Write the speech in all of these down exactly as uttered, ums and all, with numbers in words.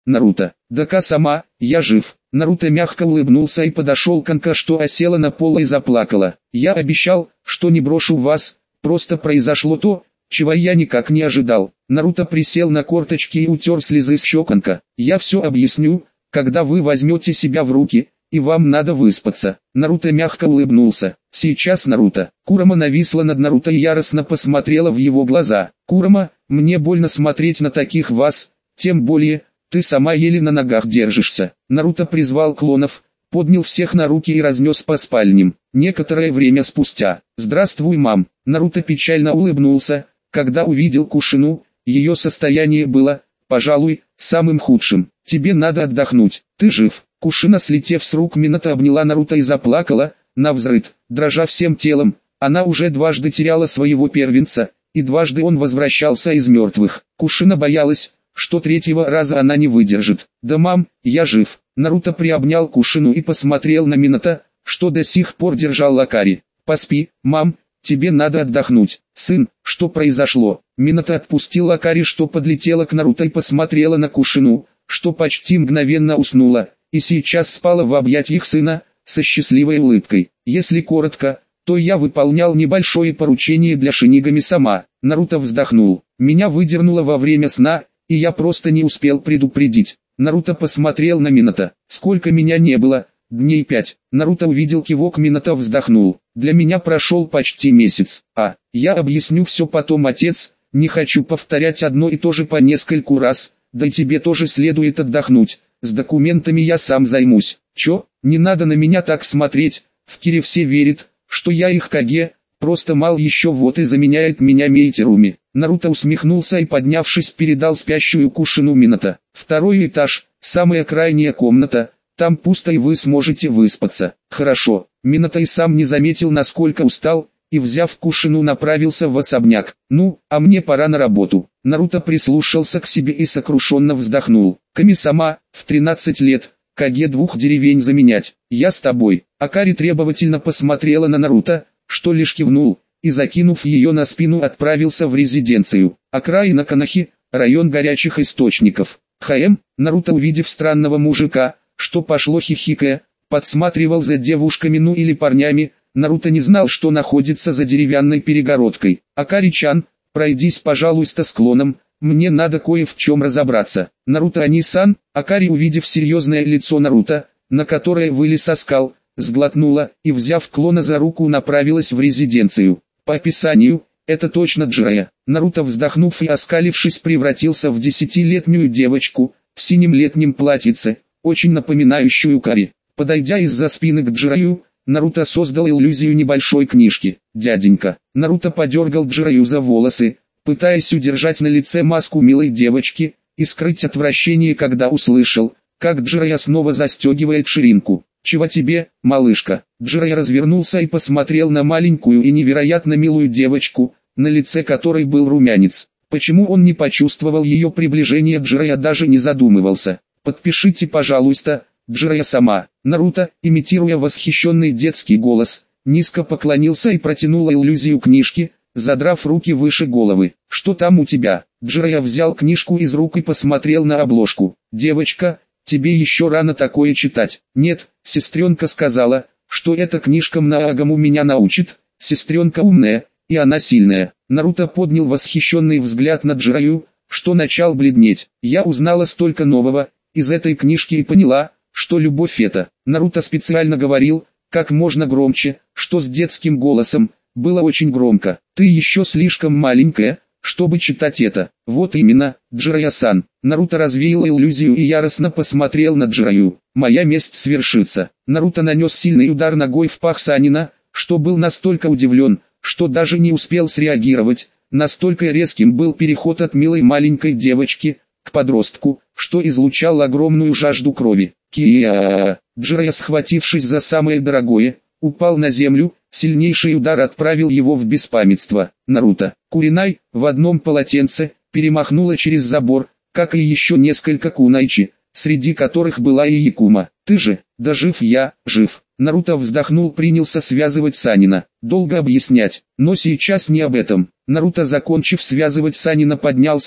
Наруто. Дака сама, я жив. Наруто мягко улыбнулся и подошел к Анка, что осела на пол и заплакала. Я обещал, что не брошу вас, просто произошло то, чего я никак не ожидал. Наруто присел на корточки и утер слезы с щек Анка. Я все объясню, когда вы возьмете себя в руки, и вам надо выспаться. Наруто мягко улыбнулся. Сейчас Наруто. Курама нависла над Наруто и яростно посмотрела в его глаза. Курама, мне больно смотреть на таких вас, тем более, ты сама еле на ногах держишься. Наруто призвал клонов, поднял всех на руки и разнес по спальням. Некоторое время спустя. Здравствуй, мам. Наруто печально улыбнулся, когда увидел Кушину. Ее состояние было, пожалуй, самым худшим. Тебе надо отдохнуть. Ты жив. Кушина, слетев с рук Минато, обняла Наруто и заплакала, навзрыд, дрожа всем телом. Она уже дважды теряла своего первенца, и дважды он возвращался из мертвых. Кушина боялась, что третьего раза она не выдержит. Да мам, я жив. Наруто приобнял Кушину и посмотрел на Минато, что до сих пор держал Лакари. Поспи, мам, тебе надо отдохнуть. Сын, что произошло? Минато отпустил Лакари, что подлетела к Наруто, и посмотрела на Кушину, что почти мгновенно уснула, и сейчас спала в объятиях сына, со счастливой улыбкой. Если коротко, то я выполнял небольшое поручение для Шинигами сама. Наруто вздохнул. Меня выдернуло во время сна, и я просто не успел предупредить. Наруто посмотрел на Минато. Сколько меня не было? Дней пять. Наруто увидел кивок Минато, вздохнул. Для меня прошел почти месяц. А, я объясню все потом, отец. Не хочу повторять одно и то же по нескольку раз. Да и тебе тоже следует отдохнуть. С документами я сам займусь. Чё? Не надо на меня так смотреть. В Кире все верят, что я их Каге. Просто мал еще вот и заменяет меня Мейтеруми. Наруто усмехнулся и, поднявшись, передал спящую Кушину Минато. Второй этаж, самая крайняя комната, там пусто и вы сможете выспаться. Хорошо. Минато и сам не заметил, насколько устал, и, взяв Кушину, направился в особняк. Ну, а мне пора на работу. Наруто прислушался к себе и сокрушенно вздохнул. Ками-сама, в тринадцать лет, Каге двух деревень заменять. Я с тобой. Акари требовательно посмотрела на Наруто, что лишь кивнул, и, закинув ее на спину, отправился в резиденцию. Окраина Канахи, район горячих источников. ХМ, Наруто, увидев странного мужика, что пошло хихикая, подсматривал за девушками, ну или парнями. Наруто не знал, что находится за деревянной перегородкой. Акари-чан, пройдись, пожалуйста, с клоном, мне надо кое в чем разобраться. Наруто Ани-сан. Акари, увидев серьезное лицо Наруто, на которое вылез оскал, сглотнула и, взяв клона за руку, направилась в резиденцию. По описанию, это точно Джирая. Наруто, вздохнув и оскалившись, превратился в десятилетнюю девочку, в синем летнем платьице, очень напоминающую Кари. Подойдя из-за спины к Джираю, Наруто создал иллюзию небольшой книжки. «Дяденька». Наруто подергал Джираю за волосы, пытаясь удержать на лице маску милой девочки, и скрыть отвращение, когда услышал, как Джирая снова застегивает ширинку. «Чего тебе, малышка?» Джирая развернулся и посмотрел на маленькую и невероятно милую девочку, на лице которой был румянец. Почему он не почувствовал ее приближение? Джирая даже не задумывался. «Подпишите, пожалуйста, Джирая сама». Наруто, имитируя восхищенный детский голос, низко поклонился и протянул иллюзию книжки, задрав руки выше головы. «Что там у тебя?» Джирая взял книжку из рук и посмотрел на обложку. «Девочка, тебе еще рано такое читать». «Нет, сестренка сказала, что эта книжка многому меня научит. Сестренка умная, и она сильная». Наруто поднял восхищенный взгляд на Джираю, что начал бледнеть. «Я узнала столько нового из этой книжки и поняла, что любовь это». Наруто специально говорил, как можно громче, что с детским голосом, было очень громко. «Ты еще слишком маленькая, чтобы читать это». «Вот именно, Джирая-сан». Наруто развеял иллюзию и яростно посмотрел на Джираю. «Моя месть свершится». Наруто нанес сильный удар ногой в пах Санина, что был настолько удивлен, что даже не успел среагировать. Настолько резким был переход от милой маленькой девочки к подростку, что излучал огромную жажду крови. Кия! Джирая, схватившись за самое дорогое, упал на землю. Сильнейший удар отправил его в беспамятство. Наруто, Куринай, в одном полотенце, перемахнула через забор, как и еще несколько кунайчи, среди которых была и Якума. «Ты же, да жив я, жив». Наруто вздохнул, принялся связывать Санина. Долго объяснять, но сейчас не об этом. Наруто, закончив связывать Санина, поднялся,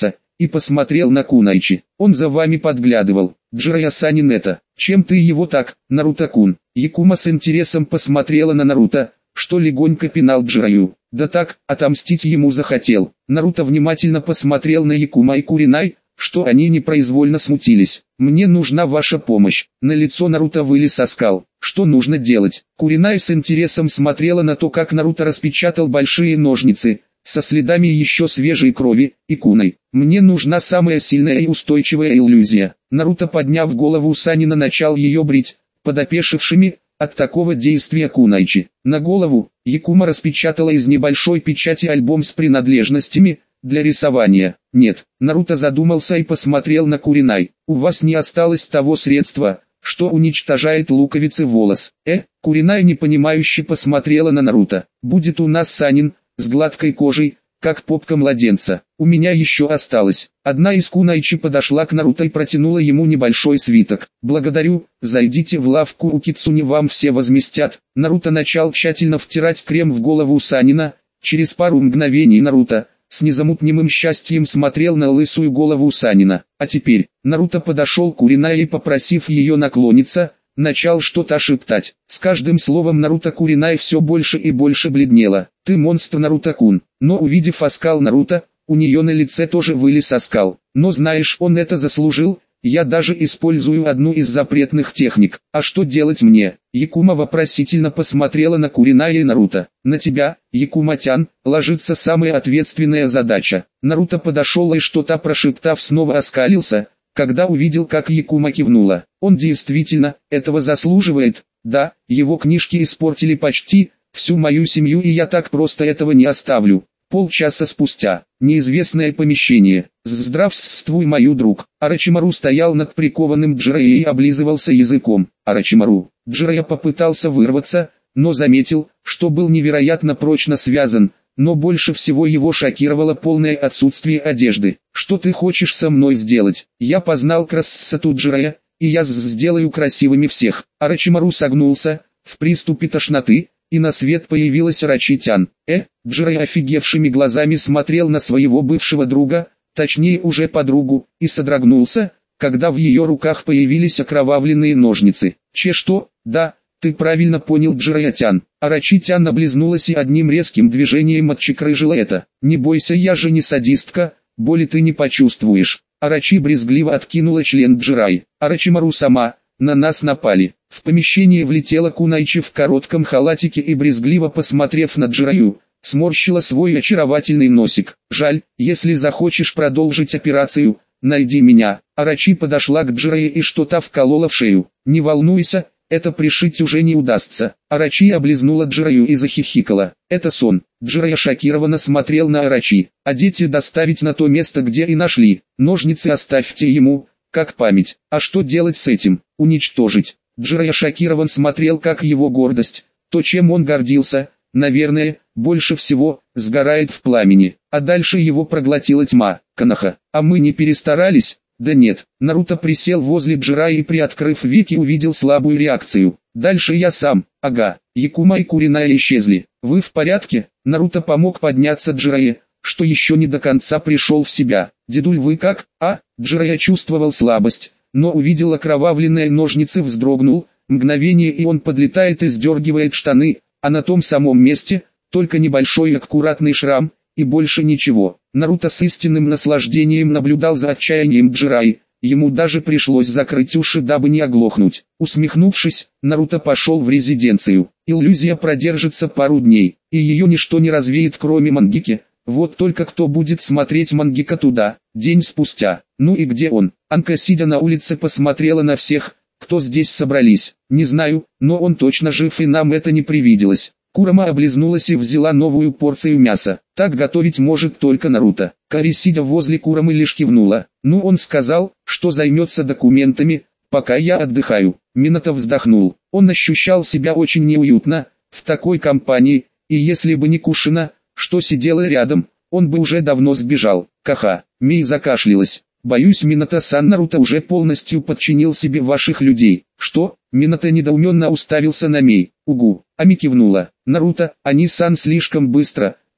и посмотрел на Кунайчи. Он за вами подглядывал. Джирайя-санин это. Чем ты его так, Наруто-кун? Якума с интересом посмотрела на Наруто, что легонько пинал Джираю. Да так, отомстить ему захотел. Наруто внимательно посмотрел на Якума и Куринай, что они непроизвольно смутились. «Мне нужна ваша помощь». На лицо Наруто вылез оскал. «Что нужно делать?» Куринай с интересом смотрела на то, как Наруто распечатал большие ножницы, со следами еще свежей крови, и куной. «Мне нужна самая сильная и устойчивая иллюзия». Наруто, подняв голову Санина, начал ее брить, подопешившими от такого действия кунайчи. На голову Якума распечатала из небольшой печати альбом с принадлежностями для рисования. «Нет». Наруто задумался и посмотрел на Куринай. «У вас не осталось того средства, что уничтожает луковицы волос». Э, Куринай непонимающе посмотрела на Наруто. «Будет у нас Санин, с гладкой кожей, как попка младенца. У меня еще осталось». Одна из кунайчи подошла к Наруто и протянула ему небольшой свиток. «Благодарю, зайдите в лавку у Кицуни, вам все возместят». Наруто начал тщательно втирать крем в голову Санина. Через пару мгновений Наруто с незамутнимым счастьем смотрел на лысую голову Санина. А теперь, Наруто подошел к Куринай и, попросив ее наклониться, начал что-то шептать. С каждым словом Наруто Куринай все больше и больше бледнела. «Ты монстр, Наруто-кун». Но увидев оскал Наруто, у нее на лице тоже вылез оскал. «Но знаешь, он это заслужил. Я даже использую одну из запретных техник. А что делать мне?» Якума вопросительно посмотрела на Куринай и Наруто. «На тебя, Якума-тян, ложится самая ответственная задача». Наруто подошел и, что-то прошептав, снова оскалился, когда увидел, как Якума кивнула. «Он действительно этого заслуживает. Да, его книжки испортили почти всю мою семью, и я так просто этого не оставлю». Полчаса спустя, неизвестное помещение. «Здравствуй, мой друг». Орочимару стоял над прикованным Джирайей и облизывался языком. «Орочимару». Джирайя попытался вырваться, но заметил, что был невероятно прочно связан, но больше всего его шокировало полное отсутствие одежды. «Что ты хочешь со мной сделать?» «Я познал красоту Джирайя, и я сделаю красивыми всех». Орочимару согнулся в приступе тошноты, и на свет появилась Орочи-тян. Э, Джирайя офигевшими глазами смотрел на своего бывшего друга, точнее уже подругу, и содрогнулся, когда в ее руках появились окровавленные ножницы. «Че что? Да, ты правильно понял, Джирайя-тян». Орочи-тян облизнулась и одним резким движением отчекрыжила это. «Не бойся, я же не садистка, боли ты не почувствуешь». Орочи брезгливо откинула член Джирайи. «Орочимару сама, на нас напали». В помещение влетела Кунайчи в коротком халатике и, брезгливо посмотрев на Джираю, сморщила свой очаровательный носик. «Жаль, если захочешь продолжить операцию, найди меня». Орочи подошла к Джирае и что-то вколола в шею. «Не волнуйся, это пришить уже не удастся». Орочи облизнула Джираю и захихикала. «Это сон». Джирая шокированно смотрел на Орочи. «А дети доставить на то место, где и нашли. Ножницы оставьте ему, как память. А что делать с этим? Уничтожить». Джирайя шокирован смотрел, как его гордость, то, чем он гордился, наверное, больше всего, сгорает в пламени, а дальше его проглотила тьма. Канаха, а мы не перестарались? Да нет. Наруто присел возле Джирайи и, приоткрыв веки, увидел слабую реакцию. «Дальше я сам». «Ага». Якума и Куринай исчезли. «Вы в порядке?» Наруто помог подняться Джирайе, что еще не до конца пришел в себя. «Дедуль, вы как?» «А?» Джирайя чувствовал слабость, но увидел окровавленные ножницы, вздрогнул, мгновение, и он подлетает и сдергивает штаны, а на том самом месте, только небольшой аккуратный шрам, и больше ничего. Наруто с истинным наслаждением наблюдал за отчаянием Джирайи, ему даже пришлось закрыть уши, дабы не оглохнуть. Усмехнувшись, Наруто пошел в резиденцию. Иллюзия продержится пару дней, и ее ничто не развеет, кроме Мангеки. Вот только кто будет смотреть Мангека туда? День спустя. Ну и где он? Анка, сидя на улице, посмотрела на всех, кто здесь собрались. Не знаю, но он точно жив, и нам это не привиделось. Курама облизнулась и взяла новую порцию мяса. Так готовить может только Наруто. Кари, сидя возле Курамы, лишь кивнула. Ну, он сказал, что займется документами, пока я отдыхаю. Минато вздохнул. Он ощущал себя очень неуютно в такой компании, и если бы не Кушина, что сидела рядом, он бы уже давно сбежал. Каха. Мей закашлялась. «Боюсь, Минато-сан, Наруто уже полностью подчинил себе ваших людей». «Что?» Минато недоуменно уставился на Мей. «Угу». Ами кивнула. «Наруто, они-сан слишком быстро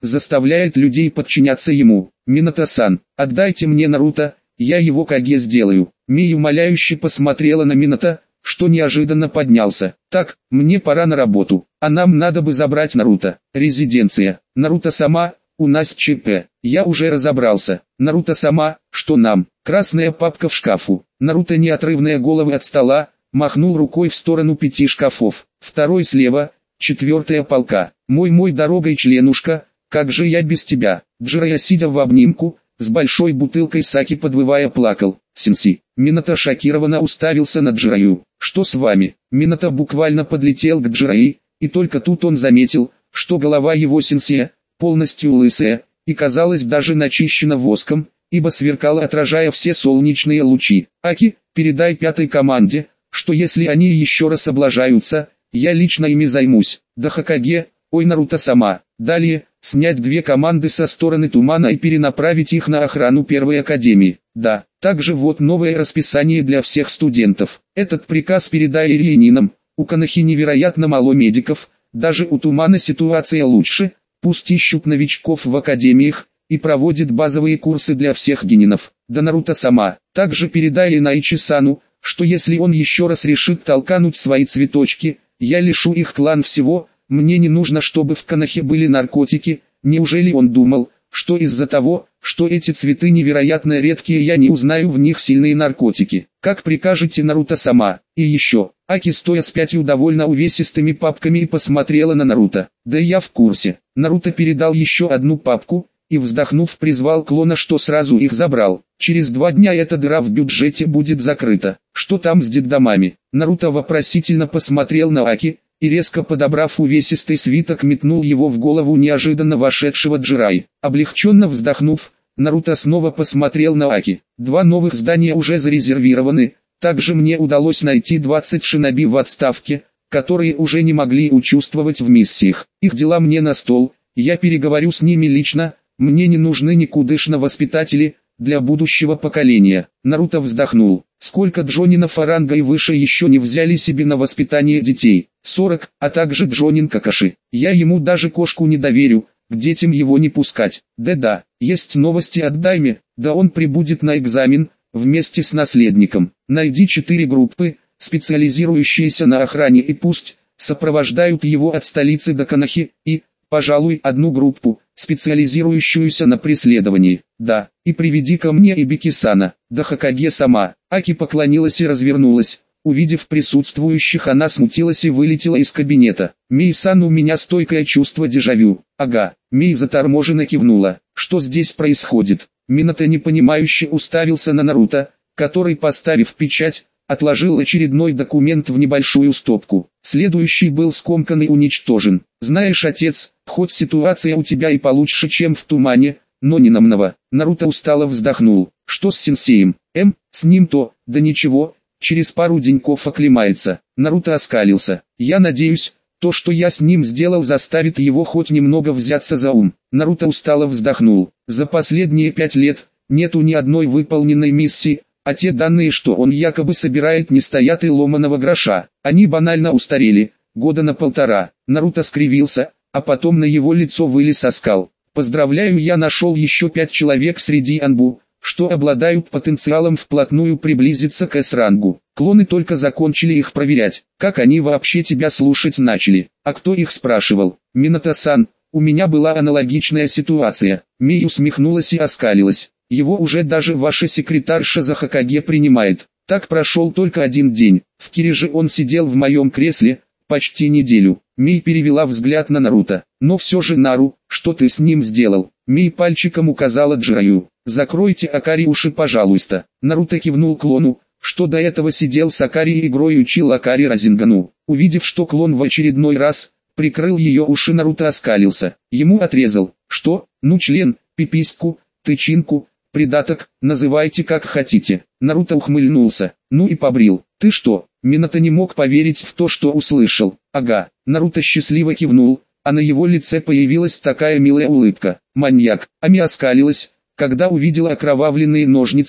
заставляет людей подчиняться ему. Минато-сан, отдайте мне Наруто, я его Каге сделаю. Мей умоляюще посмотрела на Минато, что неожиданно поднялся. Так, мне пора на работу, а нам надо бы забрать Наруто. Резиденция. Наруто-сама, у нас ЧП. Я уже разобрался. Наруто-сама, что нам? Красная папка в шкафу. Наруто, неотрывные головы от стола, махнул рукой в сторону пяти шкафов. Второй слева, четвертая полка. Мой-мой дорогой членушка, как же я без тебя? Джирайя, сидя в обнимку, с большой бутылкой саки подвывая, плакал. Сенси. Минато шокированно уставился на Джирайю. Что с вами? Минато буквально подлетел к Джирайи, и только тут он заметил, что голова его сенсея, полностью лысая, и казалось даже начищена воском, ибо сверкала, отражая все солнечные лучи. Аки, передай пятой команде, что если они еще раз облажаются, я лично ими займусь. Да Хокаге, ой Наруто-сама. Далее, снять две команды со стороны тумана и перенаправить их на охрану первой академии. Да, также вот новое расписание для всех студентов. Этот приказ передай ирининам. У Конохи невероятно мало медиков, даже у тумана ситуация лучше. Пусть ищут новичков в академиях и проводит базовые курсы для всех генинов. Да Наруто-сама. Также передай Инайчи-сану, что если он еще раз решит толкануть свои цветочки, я лишу их клан всего. Мне не нужно, чтобы в Конохе были наркотики. Неужели он думал, что из-за того, что эти цветы невероятно редкие, я не узнаю в них сильные наркотики? Как прикажете, Наруто-сама? И еще, Аки, стоя с пятью довольно увесистыми папками, и посмотрела на Наруто. Да я в курсе. Наруто передал еще одну папку, и вздохнув призвал клона, что сразу их забрал. Через два дня эта дыра в бюджете будет закрыта. Что там с детдомами? Наруто вопросительно посмотрел на Аки, и резко подобрав увесистый свиток, метнул его в голову неожиданно вошедшего Джирайи. Облегченно вздохнув, Наруто снова посмотрел на Аки. Два новых здания уже зарезервированы, также мне удалось найти двадцать шиноби в отставке, которые уже не могли участвовать в миссиях. Их дела мне на стол, я переговорю с ними лично, мне не нужны никудышно воспитатели для будущего поколения. Наруто вздохнул. Сколько джонинов ранга и выше еще не взяли себе на воспитание детей? сорок, а также джонин Какаши. Я ему даже кошку не доверю, к детям его не пускать. Да-да, есть новости от Дайме, да он прибудет на экзамен, вместе с наследником. Найди четыре группы, специализирующиеся на охране, и пусть сопровождают его от столицы до Конохи, и, пожалуй, одну группу, специализирующуюся на преследовании. Да, и приведи ко мне Ибики-сана. Да Хокаге-сама. Аки поклонилась и развернулась. Увидев присутствующих, она смутилась и вылетела из кабинета. Мей-сан, у меня стойкое чувство дежавю. Ага. Мей заторможенно кивнула. Что здесь происходит? Минато непонимающе уставился на Наруто, который, поставив печать, отложил очередной документ в небольшую стопку. Следующий был скомкан и уничтожен. Знаешь, отец, хоть ситуация у тебя и получше, чем в тумане, но не намного. Наруто устало вздохнул. Что с сенсеем? Эм, с ним то, да ничего, через пару деньков оклемается. Наруто оскалился. Я надеюсь, то, что я с ним сделал, заставит его хоть немного взяться за ум. Наруто устало вздохнул. За последние пять лет нету ни одной выполненной миссии, а те данные, что он якобы собирает, не стоят и ломаного гроша. Они банально устарели, года на полтора. Наруто скривился, а потом на его лицо вылез оскал. Поздравляю, я нашел еще пять человек среди анбу, что обладают потенциалом вплотную приблизиться к С-рангу. Клоны только закончили их проверять. Как они вообще тебя слушать начали? А кто их спрашивал? Минато-сан, у меня была аналогичная ситуация. Мей усмехнулась и оскалилась. Его уже даже ваша секретарша за Хокаге принимает. Так прошел только один день. В Кирже он сидел в моем кресле почти неделю. Мей перевела взгляд на Наруто. Но все же, Нару, что ты с ним сделал? Мей пальчиком указала Джирайю. Закройте Акари уши, пожалуйста. Наруто кивнул клону, что до этого сидел с Акари и игрой учил Акари Разингану. Увидев, что клон в очередной раз прикрыл ее уши, Наруто оскалился. Ему отрезал. Что? Ну, член, пипиську, тычинку, придаток, называйте как хотите. Наруто ухмыльнулся. Ну и побрил. Ты что? Минато не мог поверить в то, что услышал. Ага. Наруто счастливо кивнул, а на его лице появилась такая милая улыбка. Маньяк. Ами оскалилась, когда увидела окровавленные ножницы,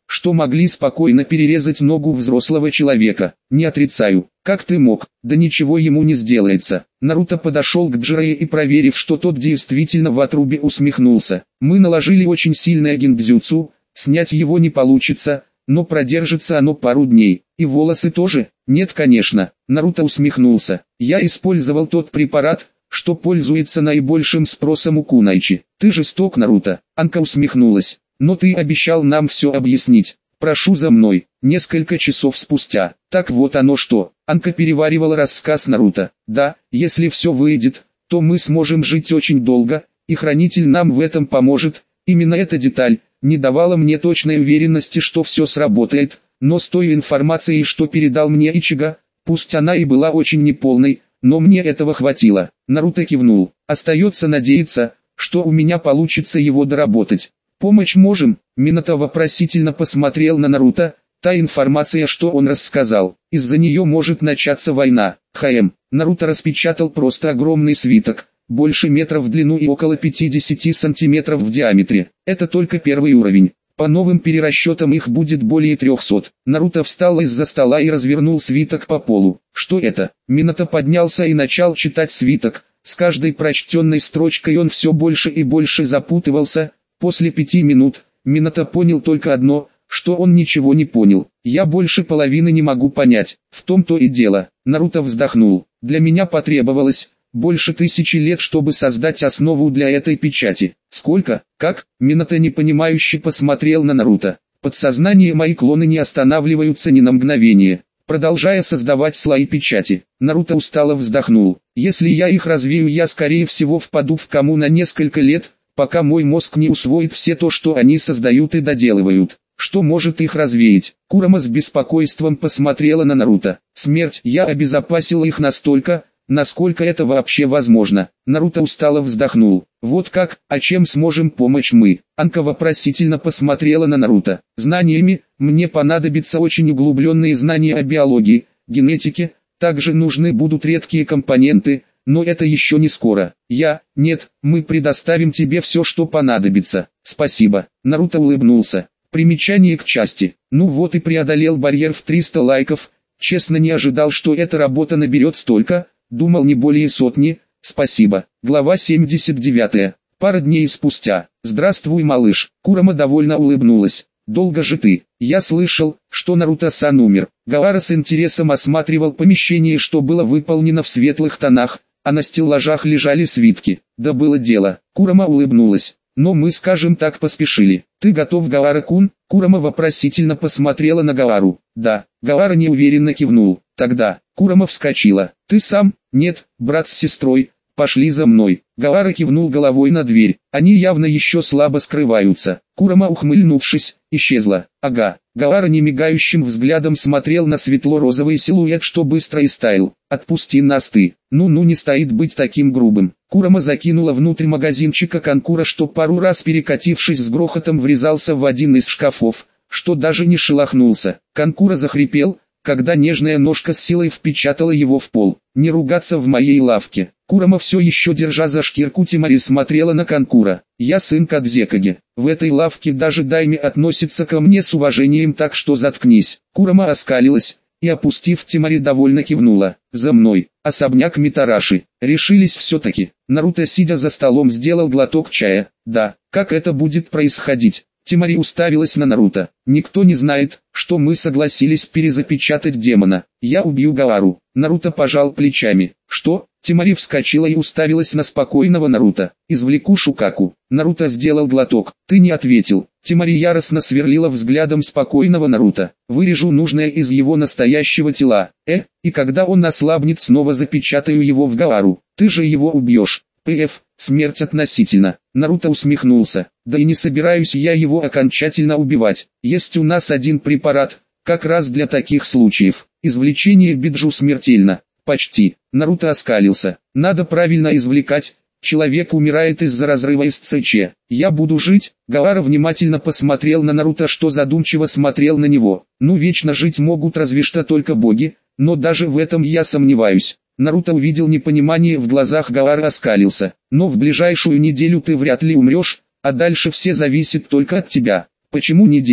что могли спокойно перерезать ногу взрослого человека. Не отрицаю. Как ты мог? Да ничего ему не сделается. Наруто подошел к Джирайя и, проверив, что тот действительно в отрубе, усмехнулся. Мы наложили очень сильное гингдзюцу, снять его не получится, но продержится оно пару дней. И волосы тоже? Нет, конечно. Наруто усмехнулся. Я использовал тот препарат, что пользуется наибольшим спросом у Кунайчи. Ты жесток, Наруто. Анка усмехнулась. Но ты обещал нам все объяснить. Прошу за мной. Несколько часов спустя. Так вот оно что. Анка переваривала рассказ Наруто. Да, если все выйдет, то мы сможем жить очень долго, и хранитель нам в этом поможет. Именно эта деталь не давала мне точной уверенности, что все сработает, но с той информацией, что передал мне Ичиго, пусть она и была очень неполной, но мне этого хватило. Наруто кивнул. Остается надеяться, что у меня получится его доработать. Помочь можем? Минато вопросительно посмотрел на Наруто. Та информация, что он рассказал, из-за нее может начаться война. Хм. Наруто распечатал просто огромный свиток, больше метра в длину и около пятидесяти сантиметров в диаметре. Это только первый уровень. По новым перерасчетам их будет более трехсот. Наруто встал из-за стола и развернул свиток по полу. Что это? Минато поднялся и начал читать свиток. С каждой прочтенной строчкой он все больше и больше запутывался. После пяти минут, Минато понял только одно, что он ничего не понял. Я больше половины не могу понять. В том-то и дело. Наруто вздохнул. Для меня потребовалось больше тысячи лет, чтобы создать основу для этой печати. Сколько? Как? Минато непонимающе посмотрел на Наруто. Подсознание, мои клоны не останавливаются ни на мгновение, продолжая создавать слои печати. Наруто устало вздохнул. Если я их развею, я скорее всего впаду в кому на несколько лет, пока мой мозг не усвоит все то, что они создают и доделывают. Что может их развеять? Курама с беспокойством посмотрела на Наруто. Смерть. Я обезопасила их настолько, насколько это вообще возможно. Наруто устало вздохнул. Вот как, а чем сможем помочь мы? Анка вопросительно посмотрела на Наруто. Знаниями, мне понадобятся очень углубленные знания о биологии, генетике, также нужны будут редкие компоненты, но это еще не скоро. Я, нет, мы предоставим тебе все, что понадобится. Спасибо. Наруто улыбнулся. Примечание к части. Ну вот и преодолел барьер в триста лайков. Честно не ожидал, что эта работа наберет столько. Думал не более сотни. Спасибо. Глава семьдесят девять. Пара дней спустя. Здравствуй, малыш. Курама довольно улыбнулась. Долго же ты? Я слышал, что Наруто-сан умер. Гаара с интересом осматривал помещение, что было выполнено в светлых тонах, а на стеллажах лежали свитки. Да было дело. Курама улыбнулась. Но мы, скажем так, поспешили. Ты готов, Гаара-кун? Курама вопросительно посмотрела на Гаару. Да. Гаара неуверенно кивнул. Тогда. Курама вскочила. Ты сам? Нет, брат с сестрой. Пошли за мной. Гаара кивнул головой на дверь. Они явно еще слабо скрываются. Курама, ухмыльнувшись, исчезла. Ага. Гаара немигающим взглядом смотрел на светло-розовый силуэт, что быстро истаял. Отпусти нас ты. Ну-ну, не стоит быть таким грубым. Курама закинула внутрь магазинчика Канкура, что пару раз, перекатившись, с грохотом врезался в один из шкафов, что даже не шелохнулся. Канкура захрипел, когда нежная ножка с силой впечатала его в пол. Не ругаться в моей лавке. Курама, все еще держа за шкирку Тимари, смотрела на Канкура. Я сын Кадзекаги. В этой лавке даже Дайми относится ко мне с уважением, так что заткнись. Курама оскалилась и, опустив Тимари, довольно кивнула. За мной. Особняк Митараши. Решились все-таки. Наруто, сидя за столом, сделал глоток чая. Да, как это будет происходить? Тимари уставилась на Наруто. Никто не знает, что мы согласились перезапечатать демона. Я убью Гаару. Наруто пожал плечами. Что? Тимари вскочила и уставилась на спокойного Наруто. Извлеку Шукаку. Наруто сделал глоток. Ты не ответил. Тимари яростно сверлила взглядом спокойного Наруто. Вырежу нужное из его настоящего тела. Э, и когда он ослабнет, снова запечатаю его в Гаару. Ты же его убьешь. Пф, смерть относительно. Наруто усмехнулся. Да и не собираюсь я его окончательно убивать. Есть у нас один препарат, как раз для таких случаев. Извлечение биджу смертельно. Почти. Наруто оскалился. Надо правильно извлекать. Человек умирает из-за разрыва эс цэ че. Я буду жить? Гаара внимательно посмотрел на Наруто, что задумчиво смотрел на него. Ну, вечно жить могут разве что только боги, но даже в этом я сомневаюсь. Наруто увидел непонимание в глазах Гаары, оскалился. Но в ближайшую неделю ты вряд ли умрешь, а дальше все зависит только от тебя. Почему неделя?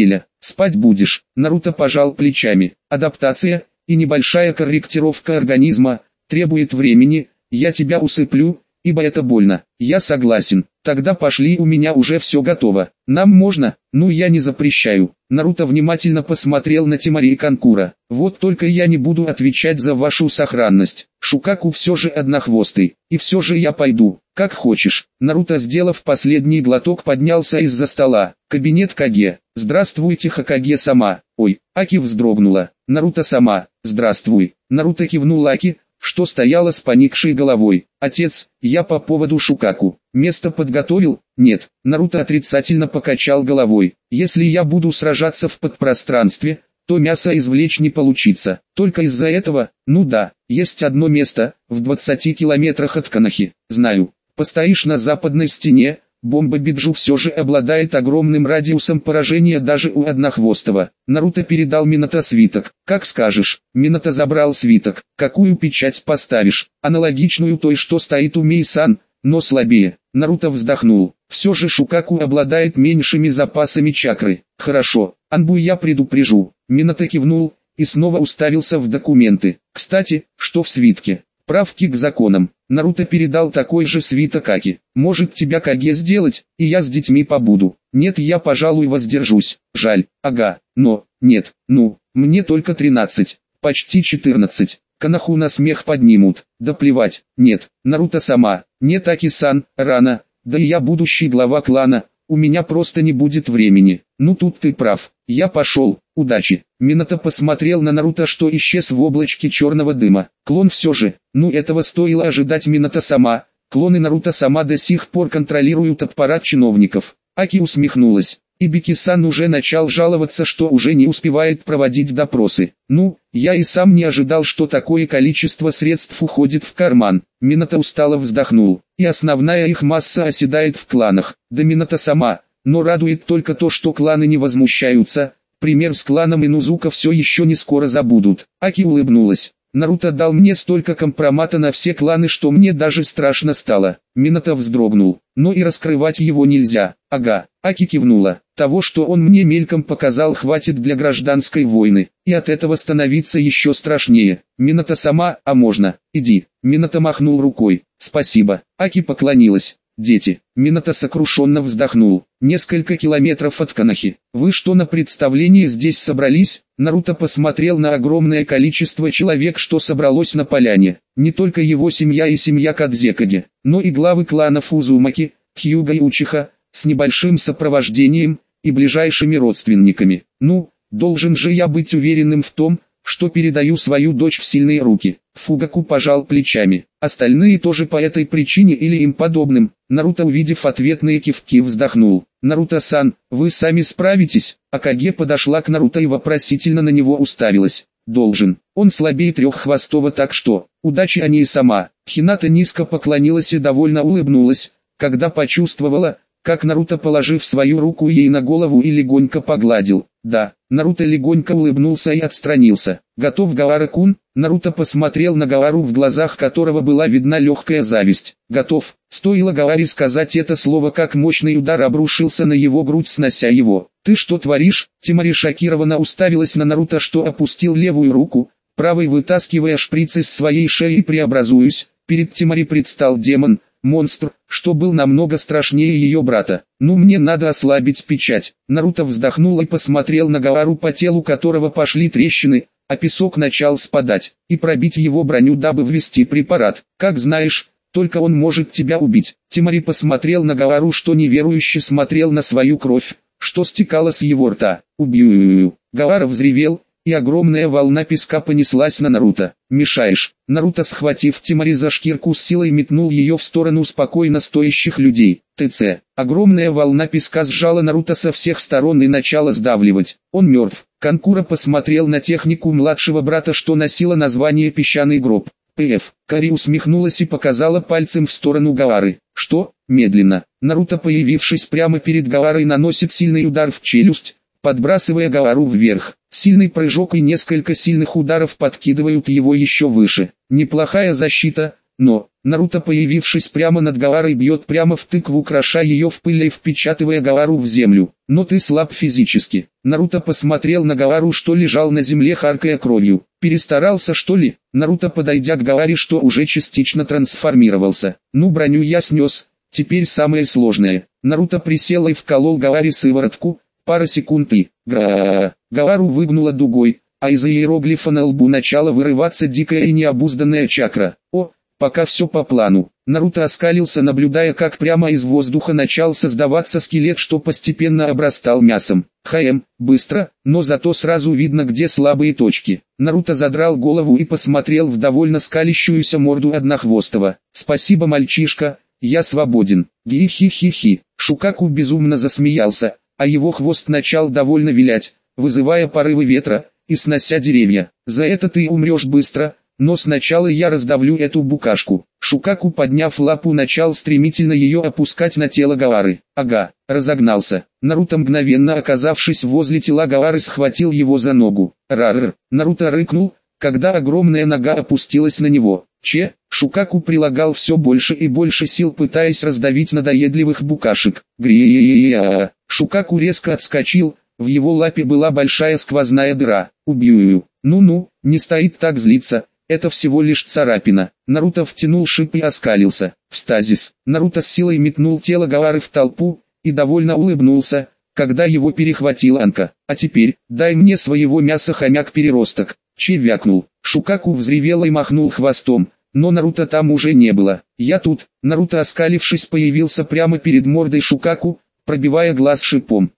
спать будешь. Наруто пожал плечами. Адаптация и небольшая корректировка организма требует времени, я тебя усыплю, ибо это больно. Я согласен. Тогда пошли, у меня уже все готово. Нам можно? Ну я не запрещаю. Наруто внимательно посмотрел на Темари и Канкура. Вот только я не буду отвечать за вашу сохранность. Шукаку все же однохвостый. И все же я пойду. Как хочешь. Наруто, сделав последний глоток, поднялся из-за стола. Кабинет Каге. Здравствуйте, Хокаге-сама. Ой, Аки вздрогнула. Наруто-сама. Здравствуй. Наруто кивнул Аки, что стояла с поникшей головой. Отец, я по поводу Шукаку. Место подготовил? Нет. Наруто отрицательно покачал головой. Если я буду сражаться в подпространстве, то мясо извлечь не получится. Только из-за этого, ну да, есть одно место, в двадцати километрах от Канахи. Знаю. Постоишь на западной стене. Бомба Биджу все же обладает огромным радиусом поражения даже у однохвостого. Наруто передал Минато свиток. Как скажешь. Минато забрал свиток. Какую печать поставишь? Аналогичную той, что стоит у Мей-сан, но слабее. Наруто вздохнул. Все же Шукаку обладает меньшими запасами чакры. Хорошо. Анбу я предупрежу. Минато кивнул и снова уставился в документы. Кстати, что в свитке? Правки к законам. Наруто передал такой же свиток Аки. Может тебя Каге сделать, и я с детьми побуду. Нет, я пожалуй воздержусь. Жаль. Ага. Но, нет, ну, мне только тринадцать. Почти четырнадцать. Канаху на смех поднимут. Да плевать. Нет. Наруто сама. Нет, Аки-сан, рано. Да и я будущий глава клана. У меня просто не будет времени. Ну тут ты прав. Я пошел. Удачи. Минато посмотрел на Наруто, что исчез в облачке черного дыма. Клон все же. Ну этого стоило ожидать. Минато сама. Клоны Наруто сама до сих пор контролируют аппарат чиновников. Аки усмехнулась. Ибики-сан уже начал жаловаться, что уже не успевает проводить допросы. Ну, я и сам не ожидал, что такое количество средств уходит в карман. Минато устало вздохнул. И основная их масса оседает в кланах. Да Минато сама. Но радует только то, что кланы не возмущаются. Пример с кланом Инузука все еще не скоро забудут. Аки улыбнулась. Наруто дал мне столько компромата на все кланы, что мне даже страшно стало. Минато вздрогнул. Но и раскрывать его нельзя. Ага. Аки кивнула. Того, что он мне мельком показал, хватит для гражданской войны. И от этого становиться еще страшнее. Минато сама, а можно? Иди. Минато махнул рукой. Спасибо. Аки поклонилась. Дети. Минато сокрушенно вздохнул. Несколько километров от Канахи. Вы что, на представление здесь собрались? Наруто посмотрел на огромное количество человек, что собралось на поляне. Не только его семья и семья Кадзекаги, но и главы кланов Узумаки, Хьюга и Учиха, с небольшим сопровождением и ближайшими родственниками. Ну, должен же я быть уверенным в том, что передаю свою дочь в сильные руки. Фугаку пожал плечами. Остальные тоже по этой причине или им подобным. Наруто, увидев ответные кивки, вздохнул. Наруто-сан, вы сами справитесь? Акаге подошла к Наруто и вопросительно на него уставилась. Должен. Он слабее треххвостого, так что, удачи, а не и сама. Хината низко поклонилась и довольно улыбнулась, когда почувствовала, как Наруто, положив свою руку ей на голову и легонько погладил. Да, Наруто легонько улыбнулся и отстранился. Готов, Гаара-кун? Наруто посмотрел на Гаару, в глазах которого была видна легкая зависть. Готов. Стоило Гааре сказать это слово, как мощный удар обрушился на его грудь, снося его. Ты что творишь? Темари шокированно уставилась на Наруто, что опустил левую руку, правой вытаскивая шприц из своей шеи, и преобразуясь. Перед Темари предстал демон, монстр, что был намного страшнее ее брата. Ну, мне надо ослабить печать. Наруто вздохнул и посмотрел на Гаару, по телу которого пошли трещины, а песок начал спадать, и пробить его броню, дабы ввести препарат. Как знаешь, только он может тебя убить. Темари посмотрел на Гаару, что неверующе смотрел на свою кровь, что стекала с его рта. Убью. Гаара взревел, и огромная волна песка понеслась на Наруто. Мешаешь. Наруто, схватив Темари за шкирку, с силой метнул ее в сторону спокойно стоящих людей. ТЦ. Огромная волна песка сжала Наруто со всех сторон и начала сдавливать. Он мертв. Канкура посмотрел на технику младшего брата, что носила название «Песчаный гроб». ПФ. Кари усмехнулась и показала пальцем в сторону Гаары. Что? Медленно. Наруто, появившись прямо перед Гаарой, наносит сильный удар в челюсть, подбрасывая Гаару вверх. Сильный прыжок и несколько сильных ударов подкидывают его еще выше. Неплохая защита, но... Наруто, появившись прямо над Гаарой, бьет прямо в тыкву, кроша ее в пыль и впечатывая Гаару в землю. Но ты слаб физически. Наруто посмотрел на Гаару, что лежал на земле, харкая кровью. Перестарался, что ли? Наруто, подойдя к Гааре, что уже частично трансформировался. Ну, броню я снес. Теперь самое сложное. Наруто присел и вколол Гааре сыворотку. Пара секунд и... Га... Гаару выгнула дугой, а из иероглифа на лбу начала вырываться дикая и необузданная чакра. О! Пока все по плану. Наруто оскалился, наблюдая, как прямо из воздуха начал создаваться скелет, что постепенно обрастал мясом. Хм, быстро, но зато сразу видно, где слабые точки. Наруто задрал голову и посмотрел в довольно скалящуюся морду однохвостого. «Спасибо, мальчишка, я свободен». Ги-хи-хи-хи. Шукаку безумно засмеялся, а его хвост начал довольно вилять, вызывая порывы ветра и снося деревья. «За это ты умрешь быстро. Но сначала я раздавлю эту букашку». Шукаку, подняв лапу, начал стремительно ее опускать на тело Гаары. Ага, разогнался. Наруто, мгновенно оказавшись возле тела Гаары, схватил его за ногу. Рар. Наруто рыкнул, когда огромная нога опустилась на него. Че? Шукаку прилагал все больше и больше сил, пытаясь раздавить надоедливых букашек. Гри-я-я-я. Шукаку резко отскочил, в его лапе была большая сквозная дыра. Убью ее. Ну-ну, не стоит так злиться. Это всего лишь царапина. Наруто втянул шип и оскалился. В стазис. Наруто с силой метнул тело Гаары в толпу и довольно улыбнулся, когда его перехватил Анка. А теперь, дай мне своего мяса, хомяк-переросток. Че вякнул. Шукаку взревел и махнул хвостом, но Наруто там уже не было. Я тут. Наруто, оскалившись, появился прямо перед мордой Шукаку, пробивая глаз шипом.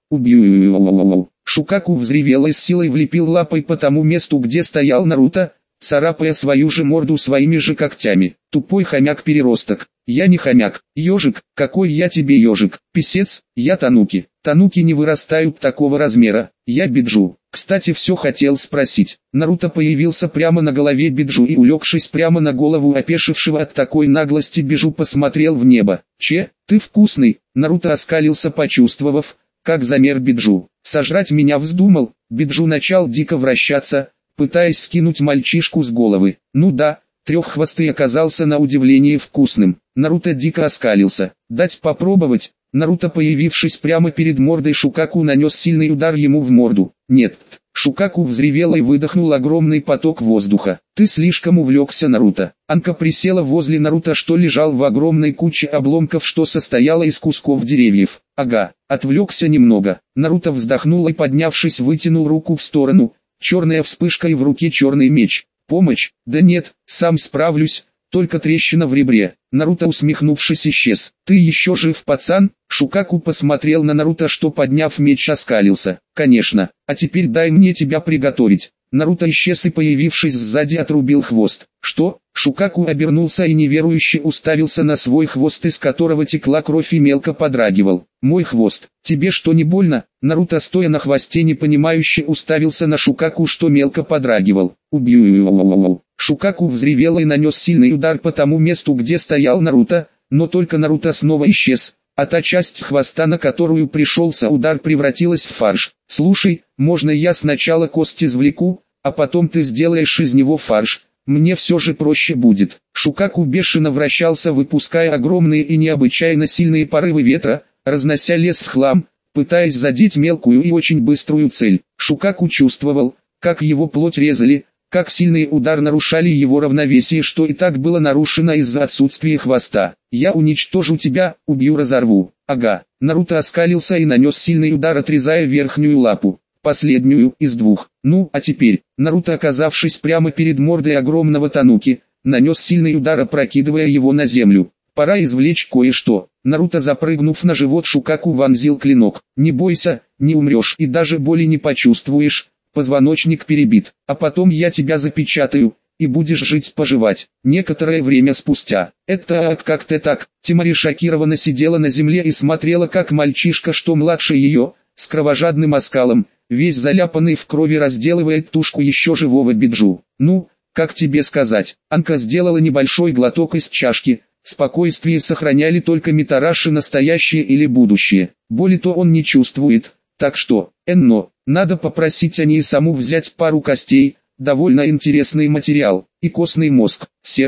Убью. Шукаку взревел и с силой влепил лапой по тому месту, где стоял Наруто, царапая свою же морду своими же когтями. Тупой хомяк-переросток. Я не хомяк. Ежик, какой я тебе ежик? Писец, я тануки. Тануки не вырастают такого размера. Я Биджу. Кстати, все хотел спросить. Наруто появился прямо на голове Биджу и, улегшись прямо на голову опешившего от такой наглости Биджу, посмотрел в небо. Че, ты вкусный? Наруто оскалился, почувствовав, как замер Биджу. Сожрать меня вздумал? Биджу начал дико вращаться, пытаясь скинуть мальчишку с головы. Ну да, треххвостый оказался на удивление вкусным. Наруто дико оскалился. Дать попробовать? Наруто, появившись прямо перед мордой Шукаку, нанес сильный удар ему в морду. Нет. Шукаку взревел и выдохнул огромный поток воздуха. Ты слишком увлекся, Наруто. Анка присела возле Наруто, что лежал в огромной куче обломков, что состояла из кусков деревьев. Ага, отвлекся немного. Наруто вздохнул и, поднявшись, вытянул руку в сторону. Черная вспышка и в руке черный меч. Помощь? Да нет, сам справлюсь, только трещина в ребре. Наруто, усмехнувшись, исчез. Ты еще жив, пацан? Шукаку посмотрел на Наруто, что, подняв меч, оскалился. Конечно, а теперь дай мне тебя приготовить. Наруто исчез и, появившись сзади, отрубил хвост. Что? Шукаку обернулся и неверующе уставился на свой хвост, из которого текла кровь и мелко подрагивал. Мой хвост, тебе что, не больно? Наруто, стоя на хвосте, непонимающе уставился на Шукаку, что мелко подрагивал. Убью его. Шукаку взревел и нанес сильный удар по тому месту, где стоял Наруто, но только Наруто снова исчез, а та часть хвоста, на которую пришелся удар, превратилась в фарш. Слушай, можно я сначала кость извлеку, а потом ты сделаешь из него фарш? Мне все же проще будет. Шукаку бешено вращался, выпуская огромные и необычайно сильные порывы ветра, разнося лес в хлам, пытаясь задеть мелкую и очень быструю цель. Шукаку чувствовал, как его плоть резали, как сильный удар нарушали его равновесие, что и так было нарушено из-за отсутствия хвоста. Я уничтожу тебя, убью, разорву. Ага. Наруто оскалился и нанес сильный удар, отрезая верхнюю лапу. Последнюю из двух. Ну, а теперь, Наруто, оказавшись прямо перед мордой огромного тануки, нанес сильный удар, опрокидывая его на землю. Пора извлечь кое-что. Наруто, запрыгнув на живот Шукаку, вонзил клинок. Не бойся, не умрешь и даже боли не почувствуешь. Позвоночник перебит, а потом я тебя запечатаю, и будешь жить-поживать. Некоторое время спустя. Это как-то так. Тимари шокированно сидела на земле и смотрела, как мальчишка, что младше ее, с кровожадным оскалом, весь заляпанный в крови, разделывает тушку еще живого Биджу. Ну, как тебе сказать? Анка сделала небольшой глоток из чашки. Спокойствие сохраняли только Митараши, настоящее или будущее. Боли-то он не чувствует. Так что, Энно, надо попросить Ани саму взять пару костей, довольно интересный материал, и костный мозг, сердце,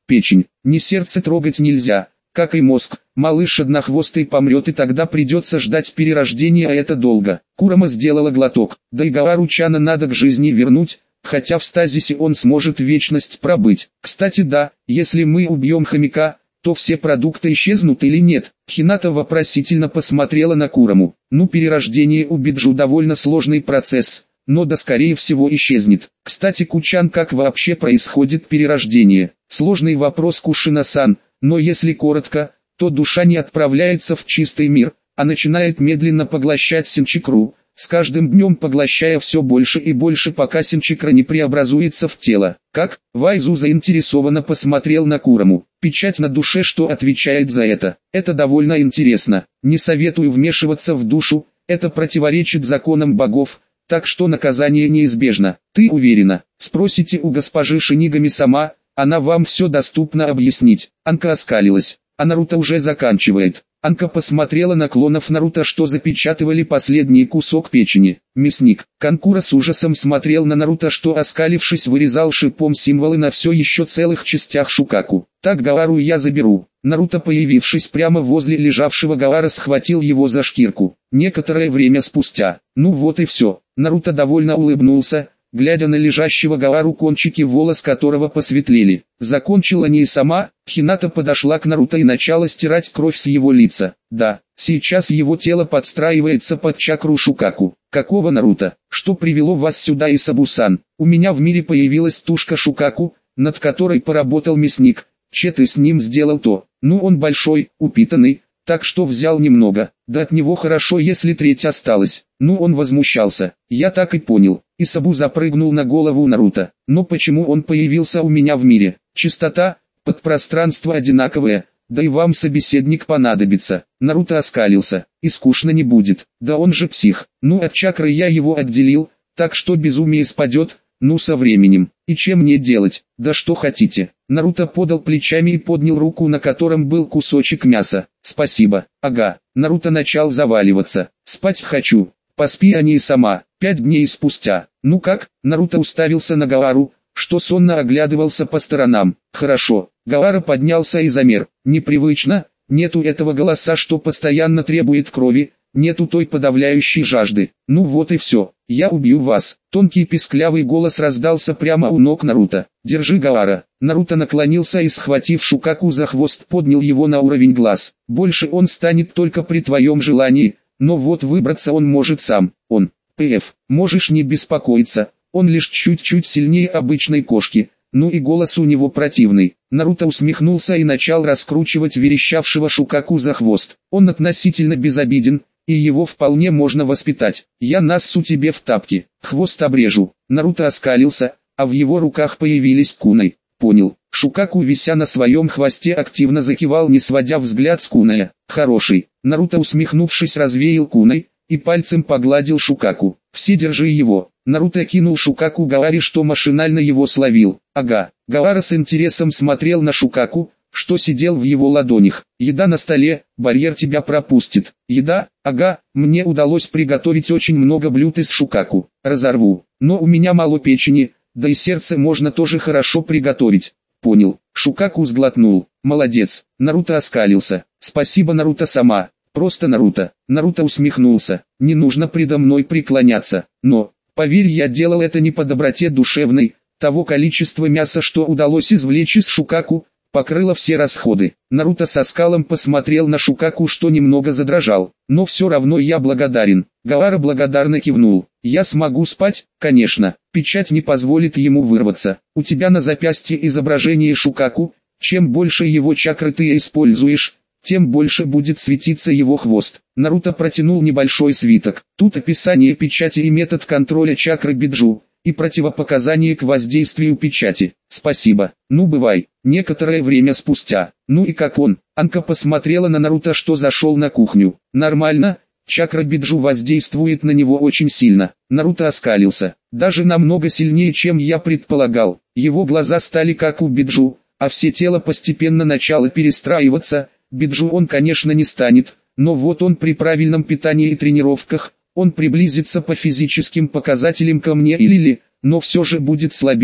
Печень, не сердце трогать нельзя, как и мозг. Малыш однохвостый помрет, и тогда придется ждать перерождения, а это долго. Курама сделала глоток. Да и Гаару Чана надо к жизни вернуть, хотя в стазисе он сможет вечность пробыть. Кстати, да, если мы убьем хомяка, то все продукты исчезнут или нет? Хината вопросительно посмотрела на Кураму. Ну, перерождение у Биджу довольно сложный процесс, но да скорее всего исчезнет. Кстати, Кучан, как вообще происходит перерождение? Сложный вопрос, Кушина-сан, но если коротко, то душа не отправляется в чистый мир, а начинает медленно поглощать синчикру, с каждым днем поглощая все больше и больше, пока синчикра не преобразуется в тело. Как? Вайзу заинтересованно посмотрел на Кураму. Печать на душе, что отвечает за это? Это довольно интересно. Не советую вмешиваться в душу, это противоречит законам богов, так что наказание неизбежно. Ты уверена? Спросите у госпожи Шинигами сама, она вам все доступно объяснить. Анка оскалилась. А Наруто уже заканчивает. Анка посмотрела на клонов Наруто, что запечатывали последний кусок печени. Мясник. Канкура с ужасом смотрел на Наруто, что, оскалившись, вырезал шипом символы на все еще целых частях Шукаку. Так Гаару я заберу. Наруто, появившись прямо возле лежавшего Гаара, схватил его за шкирку. Некоторое время спустя. Ну вот и все. Наруто довольно улыбнулся, глядя на лежащего Гаару, кончики волос которого посветлели. Закончила не и сама, Хината подошла к Наруто и начала стирать кровь с его лица. Да, сейчас его тело подстраивается под чакру Шукаку. Какого Наруто? Что привело вас сюда, Исабу-сан? У меня в мире появилась тушка Шукаку, над которой поработал мясник. Че ты с ним сделал то? Ну, он большой, упитанный, так что взял немного. Да от него хорошо, если треть осталась. Ну, он возмущался. Я так и понял. Исабу запрыгнул на голову Наруто. Но почему он появился у меня в мире? Частота, подпространство одинаковое, да и вам собеседник понадобится. Наруто оскалился. И скучно не будет. Да он же псих. Ну, от чакры я его отделил, так что безумие спадет. Ну, со временем. И чем мне делать? Да что хотите? Наруто подал плечами и поднял руку, на котором был кусочек мяса. Спасибо. Ага. Наруто начал заваливаться. Спать хочу. Поспи, а не и сама. Пять дней спустя. Ну как? Наруто уставился на Гаару, что сонно оглядывался по сторонам. Хорошо. Гаара поднялся и замер. Непривычно. Нету этого голоса, что постоянно требует крови. Нету той подавляющей жажды. Ну вот и все. Я убью вас. Тонкий писклявый голос раздался прямо у ног Наруто. Держи, Гаара. Наруто наклонился и, схватив Шукаку за хвост, поднял его на уровень глаз. Больше он станет только при твоем желании, но вот выбраться он может сам. Он. ПФ. Можешь не беспокоиться. Он лишь чуть-чуть сильнее обычной кошки. Ну и голос у него противный. Наруто усмехнулся и начал раскручивать верещавшего Шукаку за хвост. Он относительно безобиден, и его вполне можно воспитать. Я нассу тебе в тапки, хвост обрежу. Наруто оскалился, а в его руках появились куной. Понял. Шукаку, вися на своем хвосте, активно закивал, не сводя взгляд с куная. Хороший. Наруто, усмехнувшись, развеял куной и пальцем погладил Шукаку. Все, держи его. Наруто кинул Шукаку Гааре, что машинально его словил. Ага. Гаара с интересом смотрел на Шукаку, что сидел в его ладонях. Еда на столе, барьер тебя пропустит. Еда? Ага, мне удалось приготовить очень много блюд из Шукаку. Разорву. Но у меня мало печени, да и сердце можно тоже хорошо приготовить. Понял. Шукаку сглотнул. Молодец. Наруто оскалился. Спасибо, Наруто сама. Просто Наруто. Наруто усмехнулся. Не нужно предо мной преклоняться. Но, поверь, я делал это не по доброте душевной. Того количества мяса, что удалось извлечь из Шукаку, покрыло все расходы. Наруто со скалом посмотрел на Шукаку, что немного задрожал. Но все равно я благодарен. Гаара благодарно кивнул. Я смогу спать? Конечно. Печать не позволит ему вырваться. У тебя на запястье изображение Шукаку. Чем больше его чакры ты используешь, тем больше будет светиться его хвост. Наруто протянул небольшой свиток. Тут описание печати и метод контроля чакры Биджу, и противопоказания к воздействию печати. Спасибо. Ну бывай. Некоторое время спустя. Ну и как он? Анка посмотрела на Наруто, что зашел на кухню. Нормально. Чакра Биджу воздействует на него очень сильно. Наруто оскалился. Даже намного сильнее, чем я предполагал. Его глаза стали как у Биджу, а все тело постепенно начало перестраиваться. Биджу он, конечно, не станет, но вот он при правильном питании и тренировках, он приблизится по физическим показателям ко мне или ли, но все же будет слабее.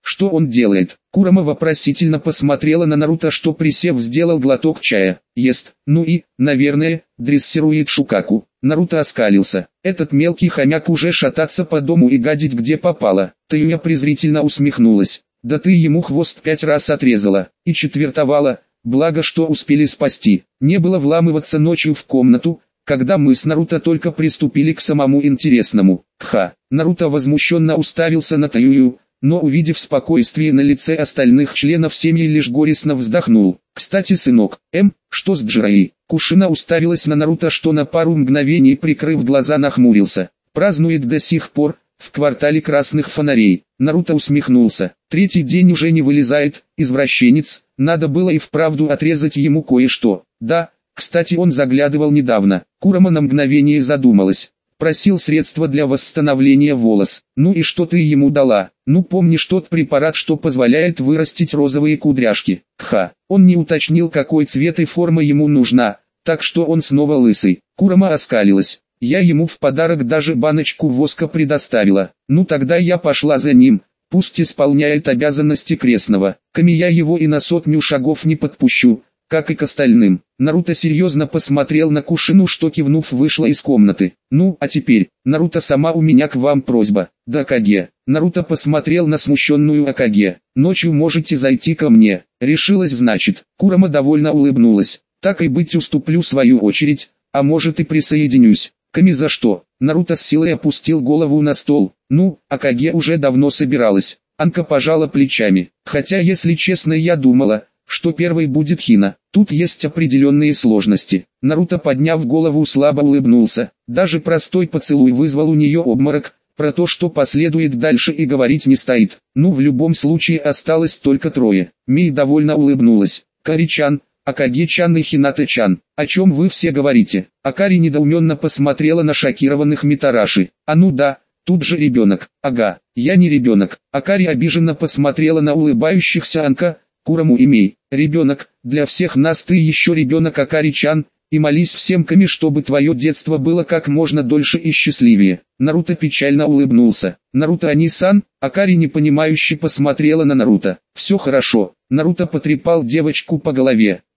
Что он делает? Курама вопросительно посмотрела на Наруто, что присев сделал глоток чая. Ест, ну и, наверное, дрессирует Шукаку. Наруто оскалился. Этот мелкий хомяк уже шататься по дому и гадить где попало. Таюя презрительно усмехнулась. Да ты ему хвост пять раз отрезала и четвертовала, благо что успели спасти. Не было вламываться ночью в комнату, когда мы с Наруто только приступили к самому интересному. Ха! Наруто возмущенно уставился на Таюю, но увидев спокойствие на лице остальных членов семьи, лишь горестно вздохнул. Кстати, сынок, М, что с Джираи? Кушина уставилась на Наруто, что на пару мгновений, прикрыв глаза, нахмурился. Празднует до сих пор, в квартале красных фонарей. Наруто усмехнулся. Третий день уже не вылезает, извращенец, надо было и вправду отрезать ему кое-что. Да, кстати, он заглядывал недавно. Курама на мгновение задумалась. Просил средства для восстановления волос. Ну и что ты ему дала? Ну, помнишь тот препарат, что позволяет вырастить розовые кудряшки? Ха, он не уточнил, какой цвет и форма ему нужна, так что он снова лысый. Курама оскалилась. Я ему в подарок даже баночку воска предоставила. Ну тогда я пошла за ним, пусть исполняет обязанности крестного. Ками я его и на сотню шагов не подпущу, как и к остальным. Наруто серьезно посмотрел на Кушину, что кивнув вышла из комнаты. Ну, а теперь, Наруто, сама у меня к вам просьба. Да, Акаге. Наруто посмотрел на смущенную Акаге. Ночью можете зайти ко мне. Решилась, значит. Курама довольно улыбнулась. Так и быть, уступлю свою очередь, а может и присоединюсь. Ками за что? Наруто с силой опустил голову на стол. Ну, Акаге уже давно собиралась. Анка пожала плечами. Хотя, если честно, я думала, что первой будет Хина. Тут есть определенные сложности. Наруто, подняв голову, слабо улыбнулся. Даже простой поцелуй вызвал у нее обморок. Про то, что последует дальше, и говорить не стоит. Ну, в любом случае осталось только трое. Мей довольно улыбнулась. Кари-чан, Акаге-чан и Хинате-чан. О чем вы все говорите? Акари недоуменно посмотрела на шокированных Митараши. А ну да, тут же ребенок. Ага, я не ребенок. Акари обиженно посмотрела на улыбающихся Анка, Кураму и Мей. Ребенок, для всех нас ты еще ребенок, Акари-чан, и молись всем Ками, чтобы твое детство было как можно дольше и счастливее. Наруто печально улыбнулся. Наруто, Ани-сан? Акари непонимающе посмотрела на Наруто. Все хорошо. Наруто потрепал девочку по голове.